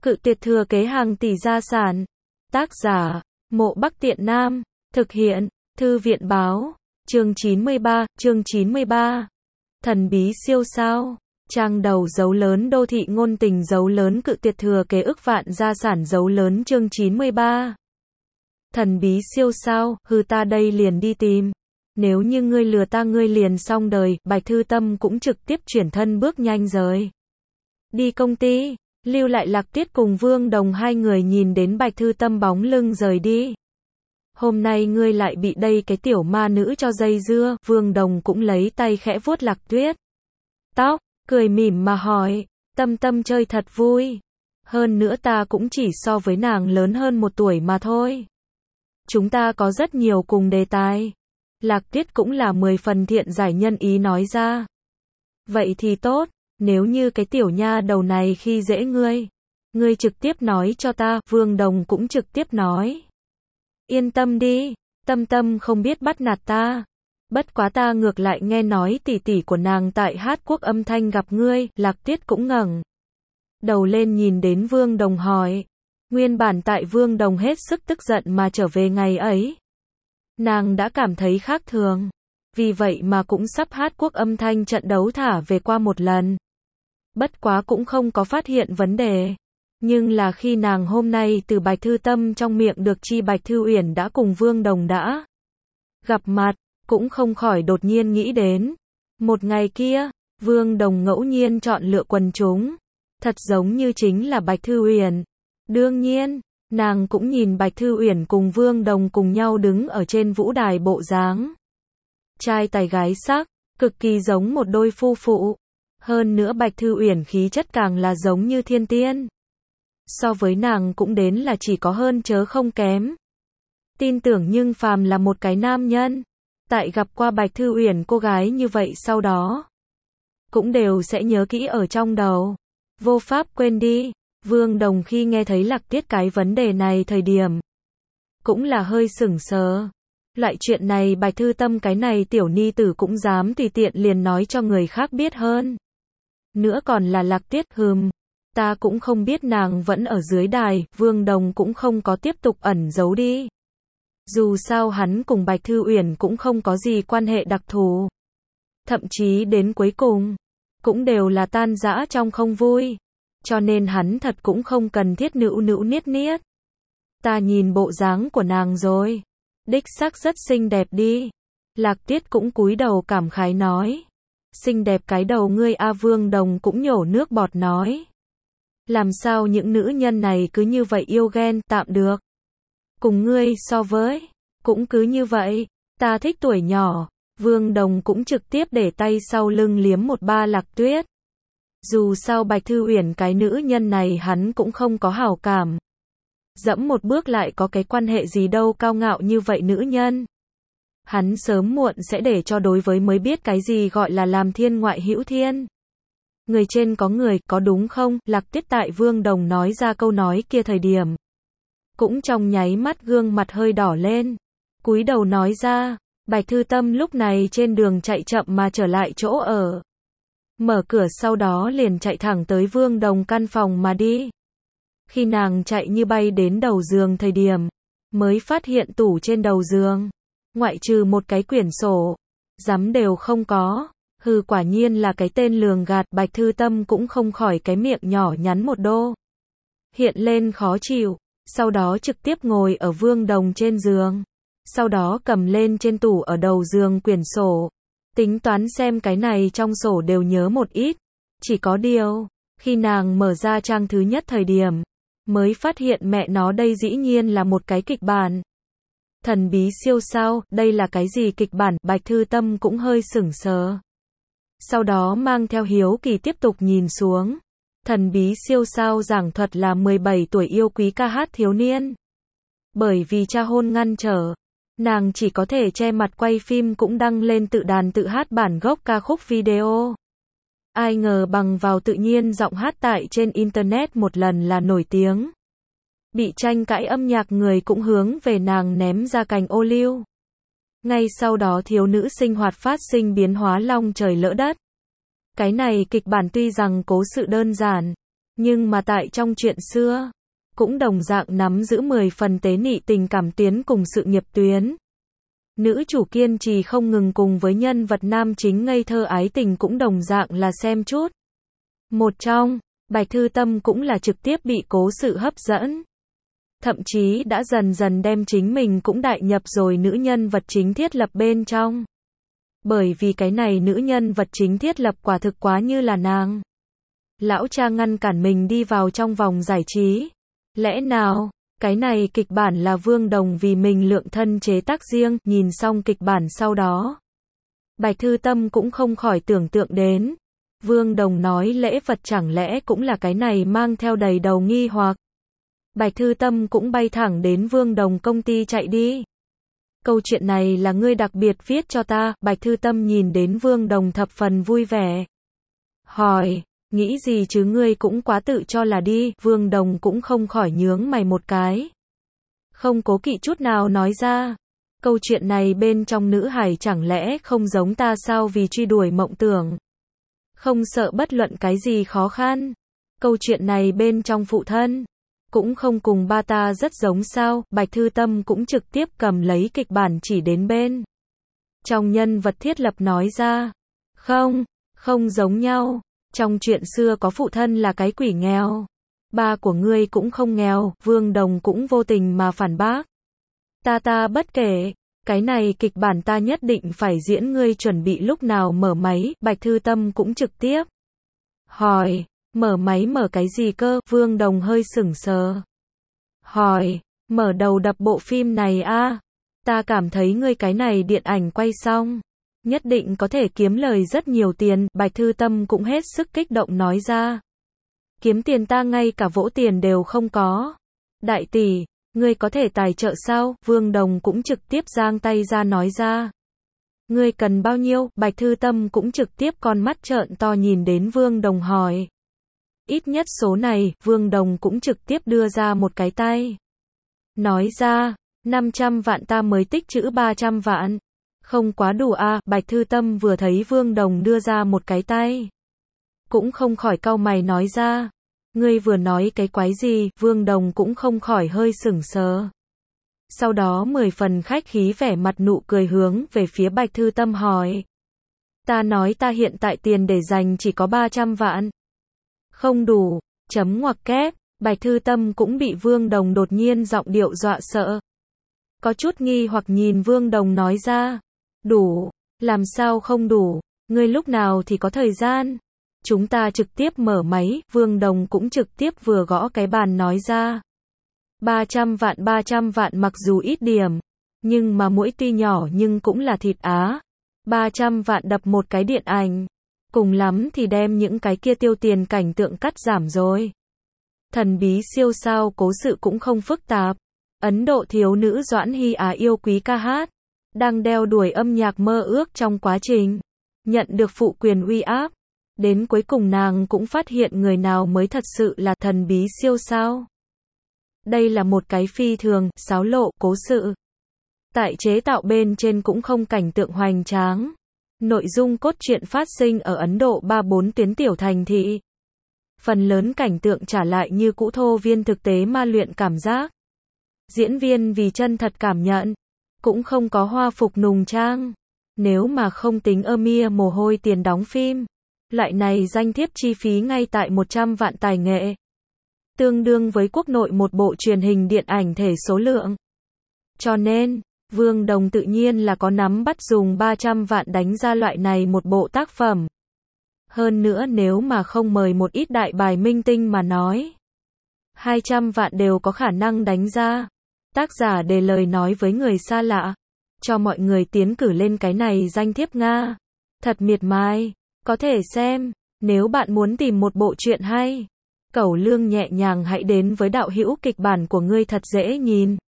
Cự tuyệt thừa kế hàng tỷ gia sản. Tác giả, Mộ Bắc Tiện Nam. Thực hiện, Thư viện báo. Chương 93. Thần bí siêu sao. Trang đầu dấu lớn đô thị ngôn tình dấu lớn cự tuyệt thừa kế ức vạn gia sản dấu lớn chương 93. Thần bí siêu sao, hừ ta đây liền đi tìm. Nếu như ngươi lừa ta ngươi liền xong đời, Bạch Thư Tâm cũng trực tiếp chuyển thân bước nhanh rời đi công ty, lưu lại Lạc Tuyết cùng Vương Đồng hai người nhìn đến Bạch Thư Tâm bóng lưng rời đi. Hôm nay ngươi lại bị đây cái tiểu ma nữ cho dây dưa, Vương Đồng cũng lấy tay khẽ vuốt Lạc Tuyết tóc, cười mỉm mà hỏi, Tâm Tâm chơi thật vui. Hơn nữa ta cũng chỉ so với nàng lớn hơn 1 tuổi mà thôi. Chúng ta có rất nhiều cùng đề tài. Lạc Tuyết cũng là 10 phần thiện giải nhân ý nói ra. Vậy thì tốt, nếu như cái tiểu nha đầu này khi dễ ngươi trực tiếp nói cho ta, Vương Đồng cũng trực tiếp nói. Yên tâm đi, Tâm Tâm không biết bắt nạt ta. Bất quá ta ngược lại nghe nói tỷ tỷ của nàng tại Hát Quốc Âm Thanh gặp ngươi, Lạc Tuyết cũng ngẩng đầu lên nhìn đến Vương Đồng hỏi. Nguyên bản tại Vương Đồng hết sức tức giận mà trở về ngày ấy, nàng đã cảm thấy khác thường. Vì vậy mà cũng sắp Hát Quốc Âm Thanh trận đấu thả về qua một lần. Bất quá cũng không có phát hiện vấn đề. Nhưng là khi nàng hôm nay từ Bạch Thư Tâm trong miệng được chi Bạch Thư Uyển đã cùng Vương Đồng đã gặp mặt, cũng không khỏi đột nhiên nghĩ đến. Một ngày kia, Vương Đồng ngẫu nhiên chọn lựa quần chúng. Thật giống như chính là Bạch Thư Uyển. Đương nhiên, nàng cũng nhìn Bạch Thư Uyển cùng Vương Đồng cùng nhau đứng ở trên vũ đài bộ dáng trai tài gái sắc, cực kỳ giống một đôi phu phụ. Hơn nữa Bạch Thư Uyển khí chất càng là giống như thiên tiên. So với nàng cũng đến là chỉ có hơn chớ không kém. Tin tưởng nhưng phàm là một cái nam nhân, tại gặp qua Bạch Thư Uyển cô gái như vậy sau đó, cũng đều sẽ nhớ kỹ ở trong đầu. Vô pháp quên đi. Vương Đồng khi nghe thấy Lạc Tuyết cái vấn đề này thời điểm, cũng là hơi sửng sờ. Loại chuyện này Bạch Thư Tâm cái này tiểu ni tử cũng dám tùy tiện liền nói cho người khác biết hơn. Nữa còn là Lạc Tuyết, ta cũng không biết nàng vẫn ở dưới đài, Vương Đồng cũng không có tiếp tục ẩn giấu đi. Dù sao hắn cùng Bạch Thư Uyển cũng không có gì quan hệ đặc thù. Thậm chí đến cuối cùng, cũng đều là tan rã trong không vui. Cho nên hắn thật cũng không cần thiết nữu niết. Ta nhìn bộ dáng của nàng rồi. Đích xác rất xinh đẹp đi. Lạc Tuyết cũng cúi đầu cảm khái nói. Xinh đẹp cái đầu ngươi a, Vương Đồng cũng nhổ nước bọt nói. Làm sao những nữ nhân này cứ như vậy yêu ghen, tạm được. Cùng ngươi so với, cũng cứ như vậy, ta thích tuổi nhỏ. Vương Đồng cũng trực tiếp để tay sau lưng liếm một ba Lạc Tuyết. Dù sao Bạch Thư Uyển cái nữ nhân này hắn cũng không có hảo cảm. Dẫm một bước lại có cái quan hệ gì đâu, cao ngạo như vậy nữ nhân. Hắn sớm muộn sẽ để cho đối với mới biết cái gì gọi là làm thiên ngoại hữu thiên. Người trên có người, có đúng không? Lạc Tuyết tại Vương Đồng nói ra câu nói kia thời điểm, cũng trong nháy mắt gương mặt hơi đỏ lên. Cúi đầu nói ra. Bạch Thư Tâm lúc này trên đường chạy chậm mà trở lại chỗ ở. Mở cửa sau đó liền chạy thẳng tới Vương Đồng căn phòng mà đi. Khi nàng chạy như bay đến đầu giường thời điểm, mới phát hiện tủ trên đầu giường, ngoại trừ một cái quyển sổ, rắm đều không có. Quả nhiên là cái tên lường gạt. Bạch Thư Tâm cũng không khỏi cái miệng nhỏ nhắn một đô hiện lên khó chịu, sau đó trực tiếp ngồi ở Vương Đồng trên giường. Sau đó cầm lên trên tủ ở đầu giường quyển sổ, tính toán xem cái này trong sổ đều nhớ một ít. Chỉ có điều, khi nàng mở ra trang thứ nhất thời điểm, mới phát hiện mẹ nó đây dĩ nhiên là một cái kịch bản. Thần bí siêu sao, đây là cái gì kịch bản? Bạch Thư Tâm cũng hơi sửng sờ. Sau đó mang theo hiếu kỳ tiếp tục nhìn xuống. Thần bí siêu sao giảng thuật là 17 tuổi yêu quý ca hát thiếu niên. Bởi vì cha hôn ngăn trở, nàng chỉ có thể che mặt quay phim cũng đăng lên tự đàn tự hát bản gốc ca khúc video. Ai ngờ bằng vào tự nhiên giọng hát tại trên internet một lần là nổi tiếng. Bị tranh cãi âm nhạc người cũng hướng về nàng ném ra cành ô liu. Ngay sau đó thiếu nữ sinh hoạt phát sinh biến hóa long trời lỡ đất. Cái này kịch bản tuy rằng cố sự đơn giản, Nhưng mà tại trong chuyện xưa, cũng đồng dạng nắm giữ 10 phần tế nhị tình cảm tuyến cùng sự nghiệp tuyến. Nữ chủ kiên trì không ngừng cùng với nhân vật nam chính ngây thơ ái tình cũng đồng dạng là xem chút. Một trong, Bạch Thư Tâm cũng là trực tiếp bị cố sự hấp dẫn. Thậm chí đã dần dần đem chính mình cũng đại nhập rồi nữ nhân vật chính thiết lập bên trong. Bởi vì cái này nữ nhân vật chính thiết lập quả thực quá như là nàng. Lão cha ngăn cản mình đi vào trong vòng giải trí. Lẽ nào, cái này kịch bản là Vương Đồng vì mình lượng thân chế tác riêng, nhìn xong kịch bản sau đó. Bạch Thư Tâm cũng không khỏi tưởng tượng đến. Vương Đồng nói lễ vật chẳng lẽ cũng là cái này mang theo đầy đầu nghi hoặc. Bạch Thư Tâm cũng bay thẳng đến Vương Đồng công ty chạy đi. Câu chuyện này là ngươi đặc biệt viết cho ta, Bạch Thư Tâm nhìn đến Vương Đồng thập phần vui vẻ. Hỏi, nghĩ gì chứ ngươi cũng quá tự cho là đi, Vương Đồng cũng không khỏi nhướng mày một cái. Không cố kỵ chút nào nói ra, câu chuyện này bên trong nữ hải chẳng lẽ không giống ta sao vì truy đuổi mộng tưởng. Không sợ bất luận cái gì khó khăn. Câu chuyện này bên trong phụ thân, cũng không cùng ba ta rất giống sao, Bạch Thư Tâm cũng trực tiếp cầm lấy kịch bản chỉ đến bên. Trong nhân vật thiết lập nói ra, không giống nhau, trong chuyện xưa có phụ thân là cái quỷ nghèo. Ba của ngươi cũng không nghèo, Vương Đồng cũng vô tình mà phản bác. Ta bất kể, cái này kịch bản ta nhất định phải diễn ngươi chuẩn bị lúc nào mở máy, Bạch Thư Tâm cũng trực tiếp. Hỏi, mở máy mở cái gì cơ, Vương Đồng hơi sững sờ. Hỏi, mở đầu đập bộ phim này a, ta cảm thấy ngươi cái này điện ảnh quay xong, nhất định có thể kiếm lời rất nhiều tiền, Bạch Thư Tâm cũng hết sức kích động nói ra. Kiếm tiền ta ngay cả vỗ tiền đều không có. Đại tỷ, ngươi có thể tài trợ sao? Vương Đồng cũng trực tiếp giang tay ra nói ra. Ngươi cần bao nhiêu? Bạch Thư Tâm cũng trực tiếp con mắt trợn to nhìn đến Vương Đồng hỏi. Ít nhất số này, Vương Đồng cũng trực tiếp đưa ra một cái tay. Nói ra, 500 vạn ta mới tích trữ 300 vạn. Không quá đủ à, Bạch Thư Tâm vừa thấy Vương Đồng đưa ra một cái tay. Cũng không khỏi cau mày nói ra. Ngươi vừa nói cái quái gì, Vương Đồng cũng không khỏi hơi sững sờ. Sau đó 10 phần khách khí vẻ mặt nụ cười hướng về phía Bạch Thư Tâm hỏi. Ta nói ta hiện tại tiền để dành chỉ có 300 vạn. Không đủ, chấm ngoặc kép, Bạch Thư Tâm cũng bị Vương Đồng đột nhiên giọng điệu dọa sợ. Có chút nghi hoặc nhìn Vương Đồng nói ra. Đủ, làm sao không đủ, ngươi lúc nào thì có thời gian. Chúng ta trực tiếp mở máy, Vương Đồng cũng trực tiếp vừa gõ cái bàn nói ra. 300 vạn mặc dù ít điểm, nhưng mà mỗi tuy nhỏ nhưng cũng là thịt á. 300 vạn đập một cái điện ảnh, cùng lắm thì đem những cái kia tiêu tiền cảnh tượng cắt giảm rồi. Thần bí siêu sao cố sự cũng không phức tạp. Ấn Độ thiếu nữ Doãn Hy Á yêu quý ca hát, đang đeo đuổi âm nhạc mơ ước trong quá trình nhận được phụ quyền uy áp. Đến cuối cùng nàng cũng phát hiện người nào mới thật sự là thần bí siêu sao. Đây là một cái phi thường, xáo lộ, cố sự. Tại chế tạo bên trên cũng không cảnh tượng hoành tráng. Nội dung cốt truyện phát sinh ở Ấn Độ 3-4 tuyến tiểu thành thị. Phần lớn cảnh tượng trả lại như cũ thô viên thực tế ma luyện cảm giác. Diễn viên vì chân thật cảm nhận, cũng không có hoa phục nùng trang. Nếu mà không tính mồ hôi tiền đóng phim, loại này danh thiếp chi phí ngay tại 100 vạn tài nghệ. Tương đương với quốc nội một bộ truyền hình điện ảnh thể số lượng. Cho nên, Vương Đồng tự nhiên là có nắm bắt dùng 300 vạn đánh ra loại này một bộ tác phẩm. Hơn nữa nếu mà không mời một ít đại bài minh tinh mà nói, 200 vạn đều có khả năng đánh ra. Tác giả để lời nói với người xa lạ, cho mọi người tiến cử lên cái này danh thiếp Nga. Thật miệt mài, có thể xem, nếu bạn muốn tìm một bộ truyện hay, cẩu lương nhẹ nhàng hãy đến với đạo hữu kịch bản của ngươi thật dễ nhìn.